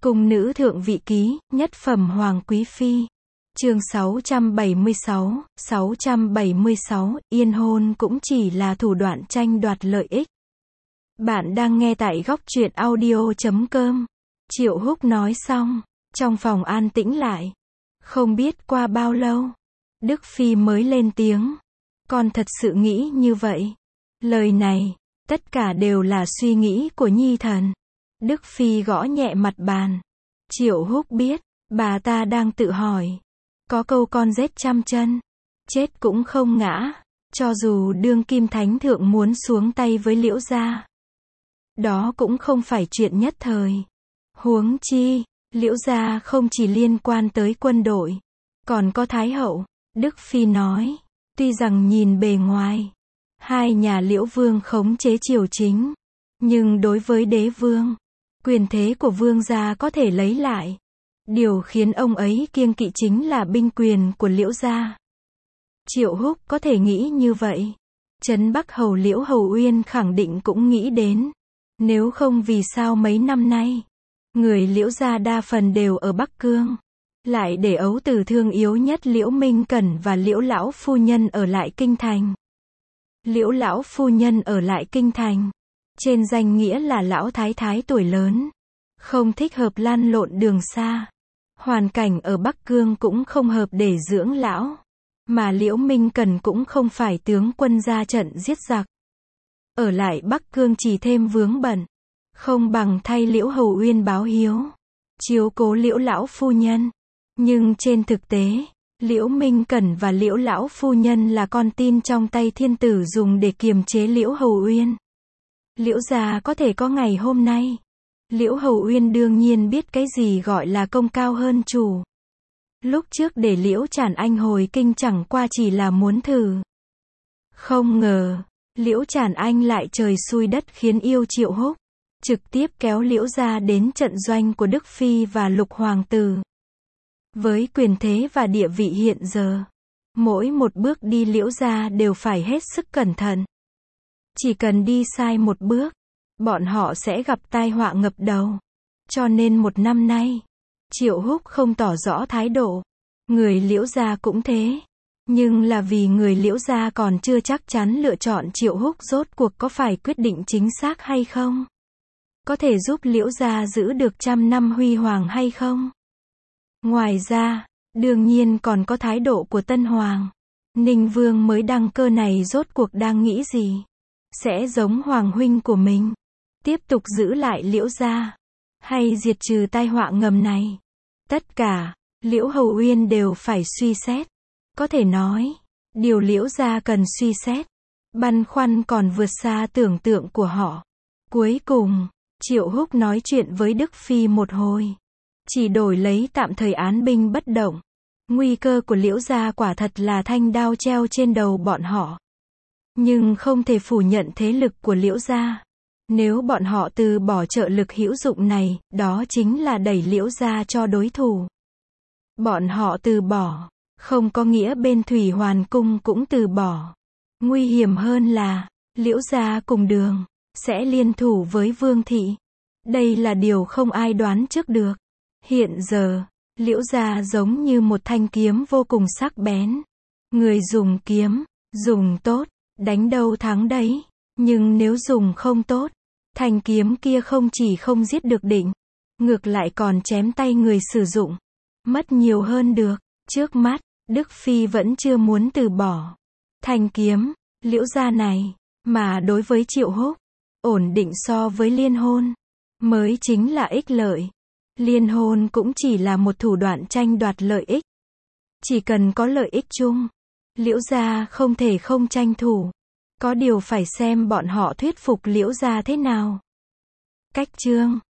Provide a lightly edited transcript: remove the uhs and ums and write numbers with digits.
Cung nữ thượng vị ký, nhất phẩm hoàng quý phi. Chương 676, yên hôn cũng chỉ là thủ đoạn tranh đoạt lợi ích. Bạn đang nghe tại góc truyện audio.com. Triệu Húc nói xong, trong phòng an tĩnh lại. Không biết qua bao lâu, Đức Phi mới lên tiếng. Con thật sự nghĩ như vậy. Lời này, tất cả đều là suy nghĩ của nhi thần. Đức Phi gõ nhẹ mặt bàn. Triệu Húc biết, bà ta đang tự hỏi. Có câu con rết trăm chân, chết cũng không ngã. Cho dù đương kim thánh thượng muốn xuống tay với Liễu gia, đó cũng không phải chuyện nhất thời. Huống chi, Liễu gia không chỉ liên quan tới quân đội, còn có Thái hậu. Đức Phi nói, tuy rằng nhìn bề ngoài, hai nhà Liễu vương khống chế triều chính, nhưng đối với đế vương, quyền thế của vương gia có thể lấy lại. Điều khiến ông ấy kiêng kỵ chính là binh quyền của Liễu gia. Triệu Húc có thể nghĩ như vậy. Trấn Bắc hầu Liễu Hầu Uyên khẳng định cũng nghĩ đến. Nếu không vì sao mấy năm nay, người Liễu gia đa phần đều ở Bắc Cương. Lại để ấu tử thương yếu nhất Liễu Minh Cẩn và Liễu lão phu nhân ở lại kinh thành. Liễu lão phu nhân ở lại kinh thành, trên danh nghĩa là lão thái thái tuổi lớn, không thích hợp lăn lộn đường xa. Hoàn cảnh ở Bắc Cương cũng không hợp để dưỡng lão. Mà Liễu Minh Cẩn cũng không phải tướng quân ra trận giết giặc. Ở lại Bắc Cương chỉ thêm vướng bận. Không bằng thay Liễu Hầu Uyên báo hiếu, chiếu cố Liễu lão phu nhân. Nhưng trên thực tế, Liễu Minh Cẩn và Liễu lão phu nhân là con tin trong tay thiên tử dùng để kiềm chế Liễu Hầu Uyên. Liễu gia có thể có ngày hôm nay. Liễu Hầu Uyên đương nhiên biết cái gì gọi là công cao hơn chủ. Lúc trước để Liễu Trản Anh hồi kinh chẳng qua chỉ là muốn thử. Không ngờ, Liễu Trản Anh lại trời xui đất khiến yêu Triệu Húc, trực tiếp kéo Liễu gia đến trận doanh của Đức Phi và Lục Hoàng tử. Với quyền thế và địa vị hiện giờ, mỗi một bước đi Liễu gia đều phải hết sức cẩn thận. Chỉ cần đi sai một bước, bọn họ sẽ gặp tai họa ngập đầu. Cho nên một năm nay, Triệu Húc không tỏ rõ thái độ. Người Liễu gia cũng thế. Nhưng là vì người Liễu gia còn chưa chắc chắn lựa chọn Triệu Húc rốt cuộc có phải quyết định chính xác hay không. Có thể giúp Liễu gia giữ được 100 năm huy hoàng hay không. Ngoài ra, đương nhiên còn có thái độ của Tân Hoàng. Ninh Vương mới đăng cơ này rốt cuộc đang nghĩ gì? Sẽ giống Hoàng huynh của mình, tiếp tục giữ lại Liễu gia, hay diệt trừ tai họa ngầm này? Tất cả, Liễu Hầu Uyên đều phải suy xét. Có thể nói, điều Liễu gia cần suy xét, băn khoăn còn vượt xa tưởng tượng của họ. Cuối cùng, Triệu Húc nói chuyện với Đức Phi một hồi, chỉ đổi lấy tạm thời án binh bất động. Nguy cơ của Liễu gia quả thật là thanh đao treo trên đầu bọn họ. Nhưng không thể phủ nhận thế lực của Liễu gia. Nếu bọn họ từ bỏ trợ lực hữu dụng này, đó chính là đẩy Liễu gia cho đối thủ. Bọn họ từ bỏ, không có nghĩa bên Thủy Hoàn Cung cũng từ bỏ. Nguy hiểm hơn là, Liễu gia cùng Đường sẽ liên thủ với Vương thị. Đây là điều không ai đoán trước được. Hiện giờ, Liễu gia giống như một thanh kiếm vô cùng sắc bén. Người dùng kiếm, dùng tốt, đánh đâu thắng đấy. Nhưng nếu dùng không tốt, thanh kiếm kia không chỉ không giết được định, ngược lại còn chém tay người sử dụng. Mất nhiều hơn được. Trước mắt, Đức Phi vẫn chưa muốn từ bỏ thanh kiếm, Liễu gia này. Mà đối với Triệu Húc, ổn định so với liên hôn, mới chính là ích lợi. Liên hôn cũng chỉ là một thủ đoạn tranh đoạt lợi ích. Chỉ cần có lợi ích chung, Liễu gia không thể không tranh thủ. Có điều phải xem bọn họ thuyết phục Liễu gia thế nào. Cách chương